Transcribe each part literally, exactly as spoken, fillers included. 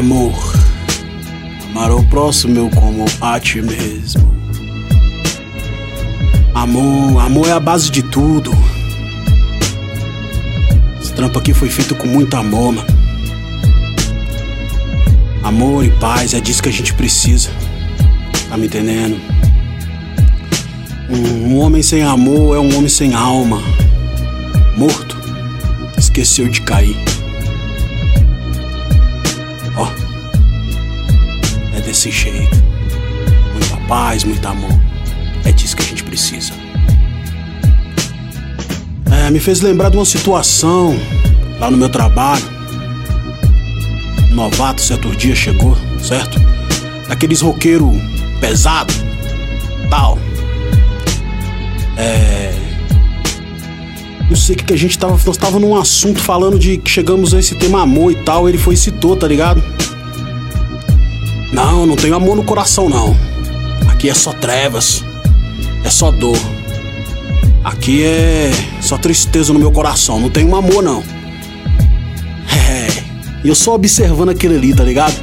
Amor, amar ao próximo como a ti mesmo. Amor, amor é a base de tudo. Esse trampo aqui foi feito com muito amor, mano. Amor e paz, é disso que a gente precisa. Tá me entendendo? Um, um homem sem amor é um homem sem alma. Morto, esqueceu de cair. Ó, é desse jeito. Muita paz, muito amor. É disso que a gente precisa. É, me fez lembrar de uma situação lá no meu trabalho. Um novato certo dia chegou, certo? Daqueles roqueiro pesado, tal. É... Não sei o que, que a gente tava... Nós tava num assunto falando de que chegamos a esse tema amor e tal. Ele foi e citou, tá ligado? Não, não tenho amor no coração, não. Aqui é só trevas. É só dor. Aqui é só tristeza no meu coração. Não tenho amor, não. É... E eu só observando aquilo ali, tá ligado?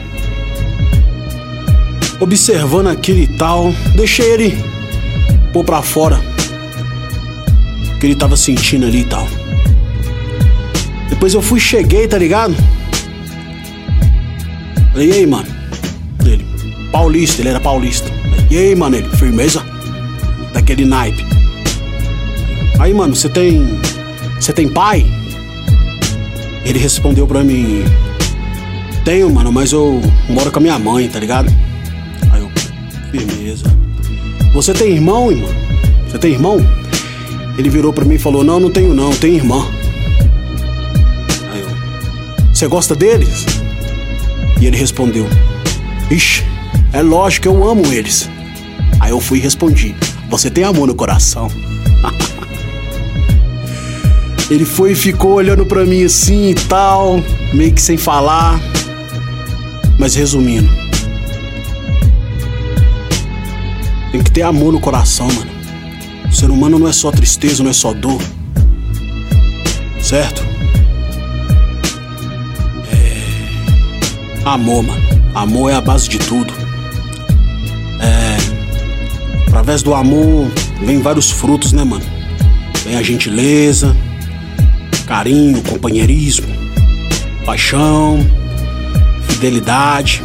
Observando aquilo e tal. Deixei ele pôr pra fora o que ele tava sentindo ali e tal. Depois eu fui, cheguei, tá ligado? Falei, e aí, mano? Ele, paulista, ele era paulista. E aí, mano, ele, firmeza? Daquele naipe. Aí, mano, você tem... Você tem pai? Ele respondeu pra mim: tenho, mano, mas eu moro com a minha mãe, tá ligado? Aí eu, firmeza. Você tem irmão, irmão? Você tem irmão? Ele virou pra mim e falou: não, não tenho não, tenho irmã. Aí eu, você gosta deles? E ele respondeu: ixi, é lógico que eu amo eles. Aí eu fui e respondi: você tem amor no coração? Ele foi e ficou olhando pra mim assim e tal, meio que sem falar. Mas resumindo, tem que ter amor no coração, mano. O ser humano não é só tristeza, não é só dor. Certo? É... Amor, mano. Amor é a base de tudo. É... Através do amor vem vários frutos, né, mano? Vem a gentileza, carinho, companheirismo, paixão, fidelidade.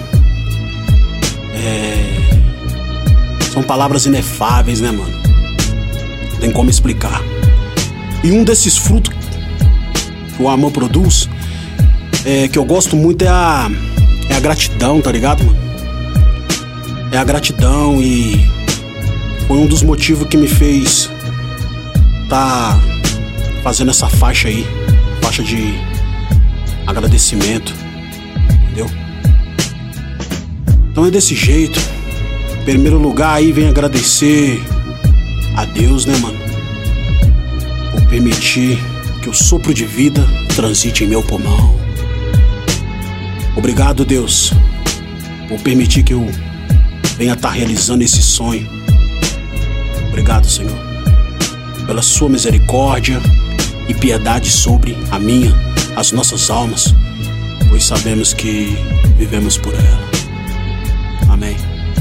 É... São palavras inefáveis, né, mano? Não tem como explicar. E um desses frutos que o amor produz, é, que eu gosto muito, é a, é a gratidão, tá ligado, mano? É a gratidão, e foi um dos motivos que me fez tá fazendo essa faixa aí, faixa de agradecimento, entendeu? Então é desse jeito. Em primeiro lugar aí vem agradecer a Deus, né, mano, por permitir que o sopro de vida transite em meu pulmão. Obrigado, Deus, por permitir que eu venha estar realizando esse sonho. Obrigado, Senhor, pela sua misericórdia e piedade sobre a minha, as nossas almas, pois sabemos que vivemos por ela. Amém.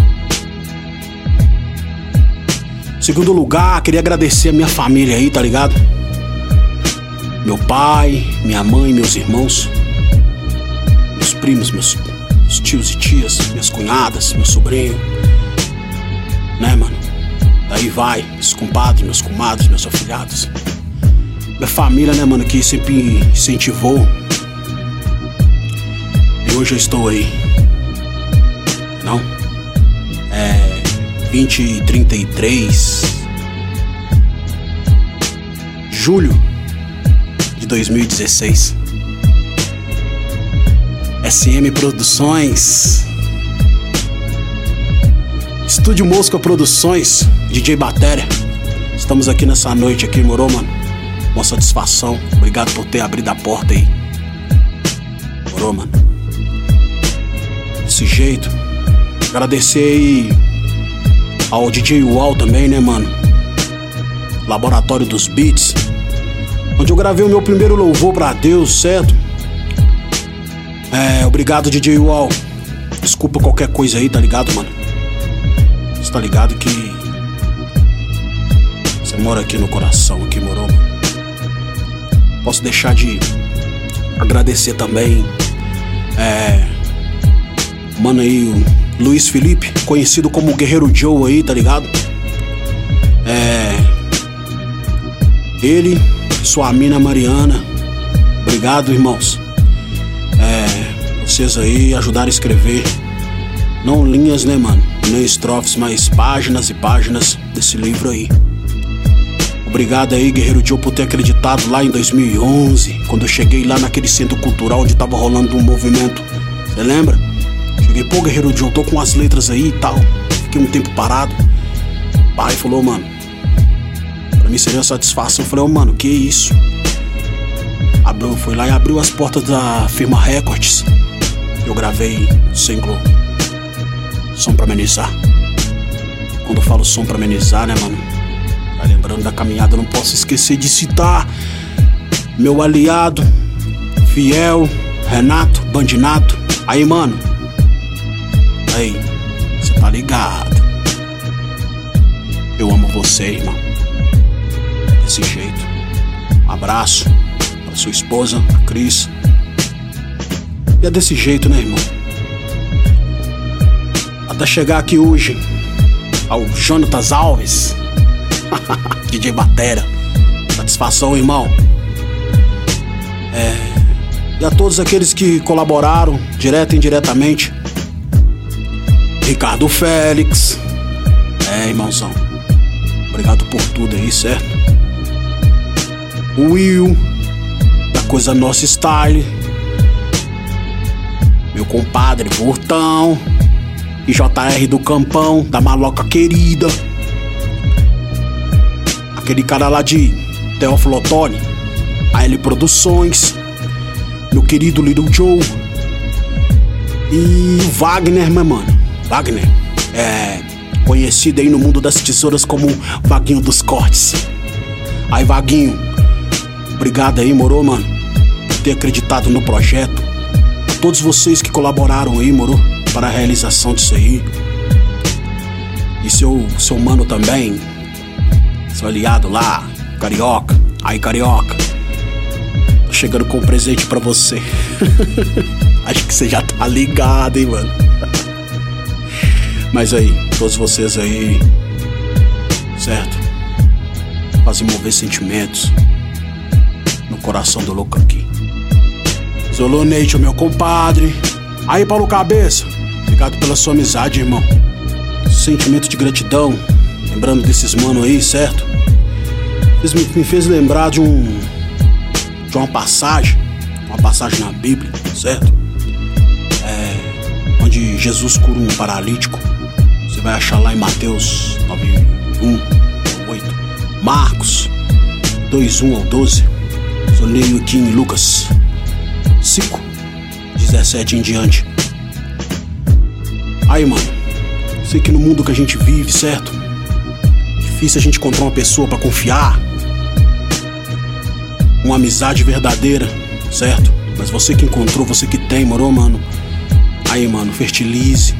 Segundo lugar, queria agradecer a minha família aí, tá ligado? Meu pai, minha mãe, meus irmãos, meus primos, meus, meus tios e tias, minhas cunhadas, meu sobrinho, né, mano? Daí vai, meus compadres, meus comadres, meus afilhados. Minha família, né, mano, que sempre incentivou. E hoje eu estou aí. Não? É... vinte e trinta e três julho de dois mil e dezesseis. S M Produções, Estúdio Mosca Produções, D J Batéria. Estamos aqui nessa noite aqui, morou, mano? Uma satisfação. Obrigado por ter abrido a porta aí. Morou, mano? Desse jeito. Agradecer aí ao D J Wall também, né, mano? Laboratório dos Beats, onde eu gravei o meu primeiro louvor pra Deus, certo? É, obrigado, D J Wall. Desculpa qualquer coisa aí, tá ligado, mano? Você tá ligado que você mora aqui no coração, aqui, morou, mano? Posso deixar de agradecer também, é, mano aí, o Luiz Felipe, conhecido como Guerreiro Joe aí, tá ligado? É, ele, sua mina Mariana, obrigado, irmãos. É, vocês aí ajudaram a escrever, não linhas, né, mano, nem estrofes, mas páginas e páginas desse livro aí. Obrigado aí, Guerreiro Joe, por ter acreditado lá em dois mil e onze, quando eu cheguei lá naquele centro cultural onde tava rolando um movimento. Você lembra? Cheguei, pô, Guerreiro Joe, tô com as letras aí e tal. Fiquei um tempo parado. O pai falou, mano, pra mim seria uma satisfação. Eu falei, ô, oh, mano, que isso? Abriu, foi lá e abriu as portas da firma Records. Eu gravei o single Som Pra Amenizar. Quando eu falo som pra amenizar, né, mano? Tá lembrando da caminhada, eu não posso esquecer de citar meu aliado, fiel, Renato Bandinato. Aí, mano, aí, cê tá ligado? Eu amo você, irmão. Desse jeito. Um abraço pra sua esposa, a Cris. E é desse jeito, né, irmão? Até chegar aqui hoje ao Jonatas Alves, D J Batera. Satisfação, irmão. É, e a todos aqueles que colaboraram, direto e indiretamente. Ricardo Félix. É, irmãozão, obrigado por tudo aí, certo? O Will, da Coisa Nossa Style. Meu compadre Burtão. E J R do Campão, da Maloca Querida. Aquele cara lá de Teófilo Otoni, A L Produções, meu querido Little Joe. E o Wagner, meu mano. Wagner, é conhecido aí no mundo das tesouras como Vaguinho dos Cortes. Aí, Vaguinho, obrigado aí, moro, mano, por ter acreditado no projeto. A todos vocês que colaboraram aí, moro, para a realização disso aí. E seu, seu mano também, seu aliado lá, Carioca. Aí, Carioca, tô chegando com um presente pra você. Acho que você já tá ligado, hein, mano. Mas aí, todos vocês aí, certo? Fazem mover sentimentos no coração do louco aqui. Zolo Nation, meu compadre. Aí, Paulo Cabeça, obrigado pela sua amizade, irmão. Sentimento de gratidão, lembrando desses mano aí, certo? Me, me fez lembrar de um de uma passagem, uma passagem na Bíblia, certo? É, onde Jesus cura um paralítico. Você vai achar lá em Mateus nove, um, oito, Marcos dois, um ao doze. Eu leio aqui em Lucas cinco, dezessete em diante. Aí, mano, sei que no mundo que a gente vive, certo? Difícil a gente encontrar uma pessoa pra confiar, uma amizade verdadeira, certo? Mas você que encontrou, você que tem, morou, mano? Aí, mano, fertilize.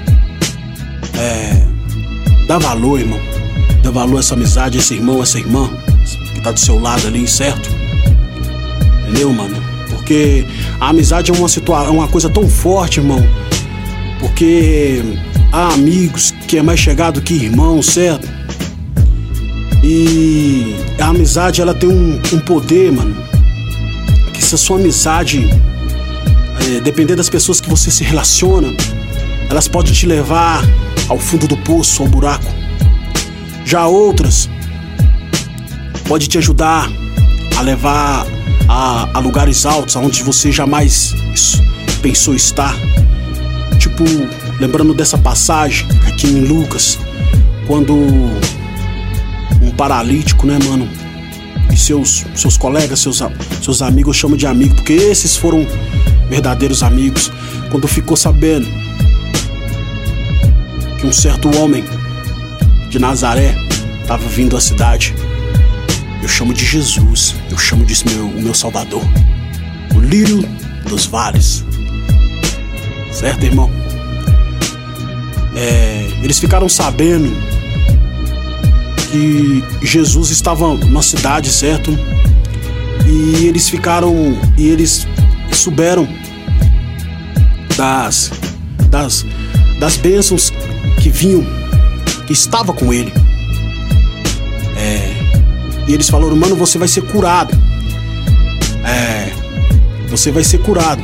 É, dá valor, irmão. Dá valor a essa amizade, esse irmão, essa irmã que tá do seu lado ali, certo? Entendeu, mano? Porque a amizade é uma situação, uma coisa tão forte, irmão. Porque há amigos que é mais chegado que irmão, certo? E a amizade, ela tem um, um poder, mano, que se a sua amizade é, depender das pessoas que você se relaciona, elas podem te levar ao fundo do poço, ao buraco. Já outras pode te ajudar a levar a, a lugares altos, aonde você jamais pensou estar. Tipo, lembrando dessa passagem aqui em Lucas, quando um paralítico, né, mano, e seus, seus colegas, seus, seus amigos, eu chamo de amigo, porque esses foram verdadeiros amigos, quando ficou sabendo que um certo homem de Nazaré estava vindo à cidade, eu chamo de Jesus, eu chamo de meu, o meu Salvador, o lírio dos vales, certo, irmão? É, eles ficaram sabendo que Jesus estava na cidade, certo? E eles ficaram, e eles souberam das, das, das bênçãos que vinham, que estava com ele. É, e eles falaram: mano, você vai ser curado. É, você vai ser curado.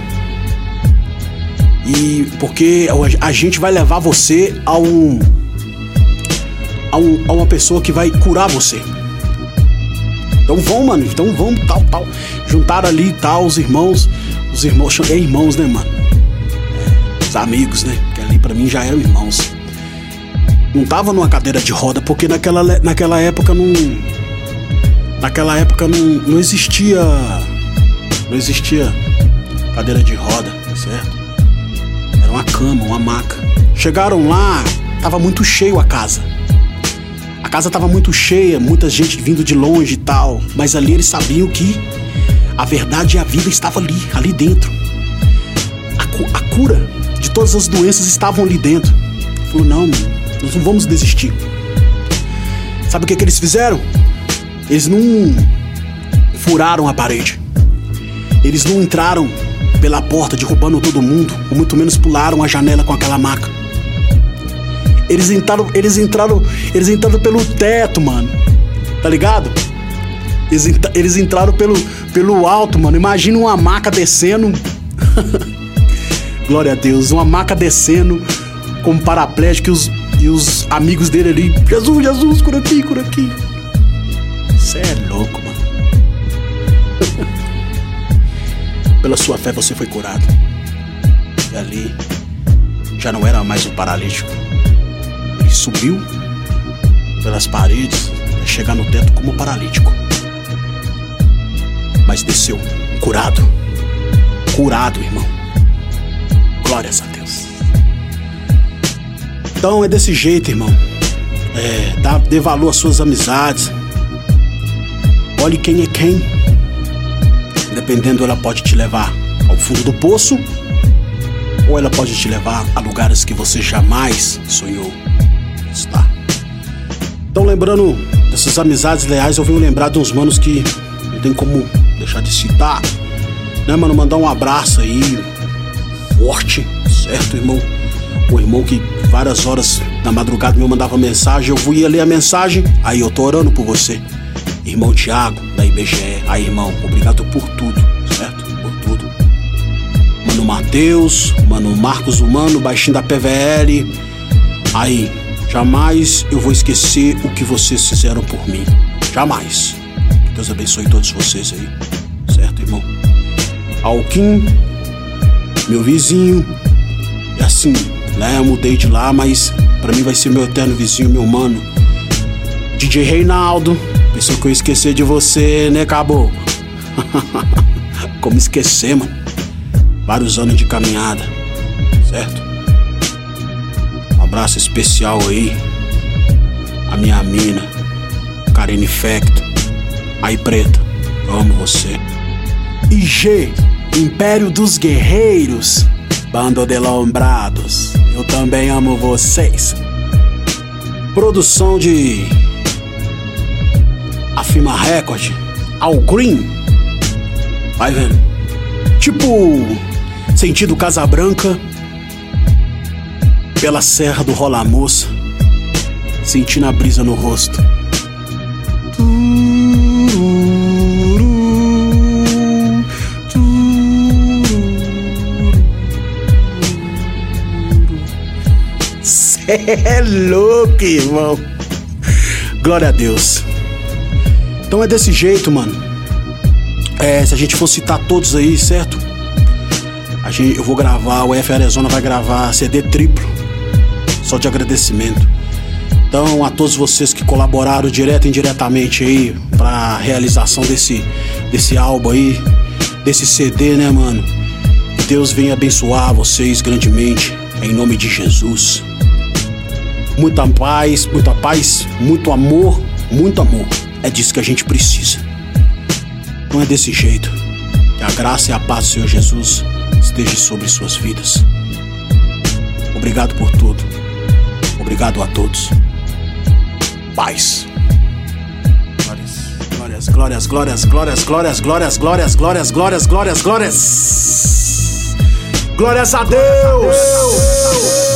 E porque a gente vai levar você a um, a um a uma pessoa que vai curar você. Então vão, mano, então vão, tal, tal. Juntaram ali, tal, os irmãos, os irmãos, é irmãos, né, mano? É, os amigos, né? Que ali pra mim já eram irmãos. Não tava numa cadeira de roda, porque naquela, naquela época não, naquela época não, não existia, não existia cadeira de roda, certo? Era uma cama, uma maca. Chegaram lá, tava muito cheio a casa. A casa tava muito cheia, muita gente vindo de longe e tal. Mas ali eles sabiam que a verdade e a vida estavam ali, ali dentro. A, cu- a cura de todas as doenças estavam ali dentro. Falou: não, mano, nós não vamos desistir. Sabe o que, que eles fizeram? Eles não furaram a parede. Eles não entraram pela porta derrubando todo mundo, ou muito menos pularam a janela com aquela maca. Eles entraram, eles entraram, eles entraram pelo teto, mano. Tá ligado? Eles, eles entraram pelo, pelo alto, mano. Imagina uma maca descendo. Glória a Deus, uma maca descendo como paraplégico e os, e os amigos dele ali: Jesus, Jesus, cura aqui, cura aqui. Cê é louco, mano. Pela sua fé você foi curado. E ali já não era mais um paralítico. Ele subiu pelas paredes até chegar no teto como paralítico. Mas desceu curado. Curado, irmão. Glórias a Deus. Então é desse jeito, irmão. É, dá, dê valor às suas amizades. Olhe quem é quem. Dependendo, ela pode te levar ao fundo do poço, ou ela pode te levar a lugares que você jamais sonhou estar. Então, lembrando dessas amizades leais, eu venho lembrar de uns manos que não tem como deixar de citar, né, mano? Mandar um abraço aí forte, certo, irmão? O irmão que várias horas da madrugada me mandava mensagem, eu ia ler a mensagem, aí eu tô orando por você. Irmão Thiago, da I B G E. Aí, irmão, obrigado por tudo, certo? Por tudo. Mano Matheus, mano Marcos Humano, baixinho da P V L. Aí, jamais eu vou esquecer o que vocês fizeram por mim. Jamais. Que Deus abençoe todos vocês aí, certo, irmão? Alquim, meu vizinho. E assim, né, eu mudei de lá, mas pra mim vai ser meu eterno vizinho, meu mano. D J Reinaldo. Pensou que eu ia esquecer de você, né, caboclo? Como esquecer, mano? Vários anos de caminhada, certo? Um abraço especial aí a minha mina, Karine Fecto. Aí, preta, eu amo você. I G, Império dos Guerreiros, Bando de Lombrados, eu também amo vocês. Produção de Afima Record, Al Green. Vai vendo. Tipo, sentido Casa Branca, pela Serra do Rola Moça, sentindo a brisa no rosto. Cê é louco, irmão. Glória a Deus. Então é desse jeito, mano. É, se a gente for citar todos aí, certo? A gente, eu vou gravar, o F Arizona vai gravar C D triplo, só de agradecimento. Então, a todos vocês que colaboraram direto e indiretamente aí pra realização desse, desse álbum aí, desse C D, né, mano? Que Deus venha abençoar vocês grandemente, em nome de Jesus. Muita paz, muita paz, muito amor, muito amor. É disso que a gente precisa. Não é desse jeito. Que a graça e a paz do Senhor Jesus esteja sobre suas vidas. Obrigado por tudo. Obrigado a todos. Paz. Glórias, glórias, glórias, glórias, glórias, glórias, glórias, glórias, glórias, glórias, glórias. Glórias a Deus.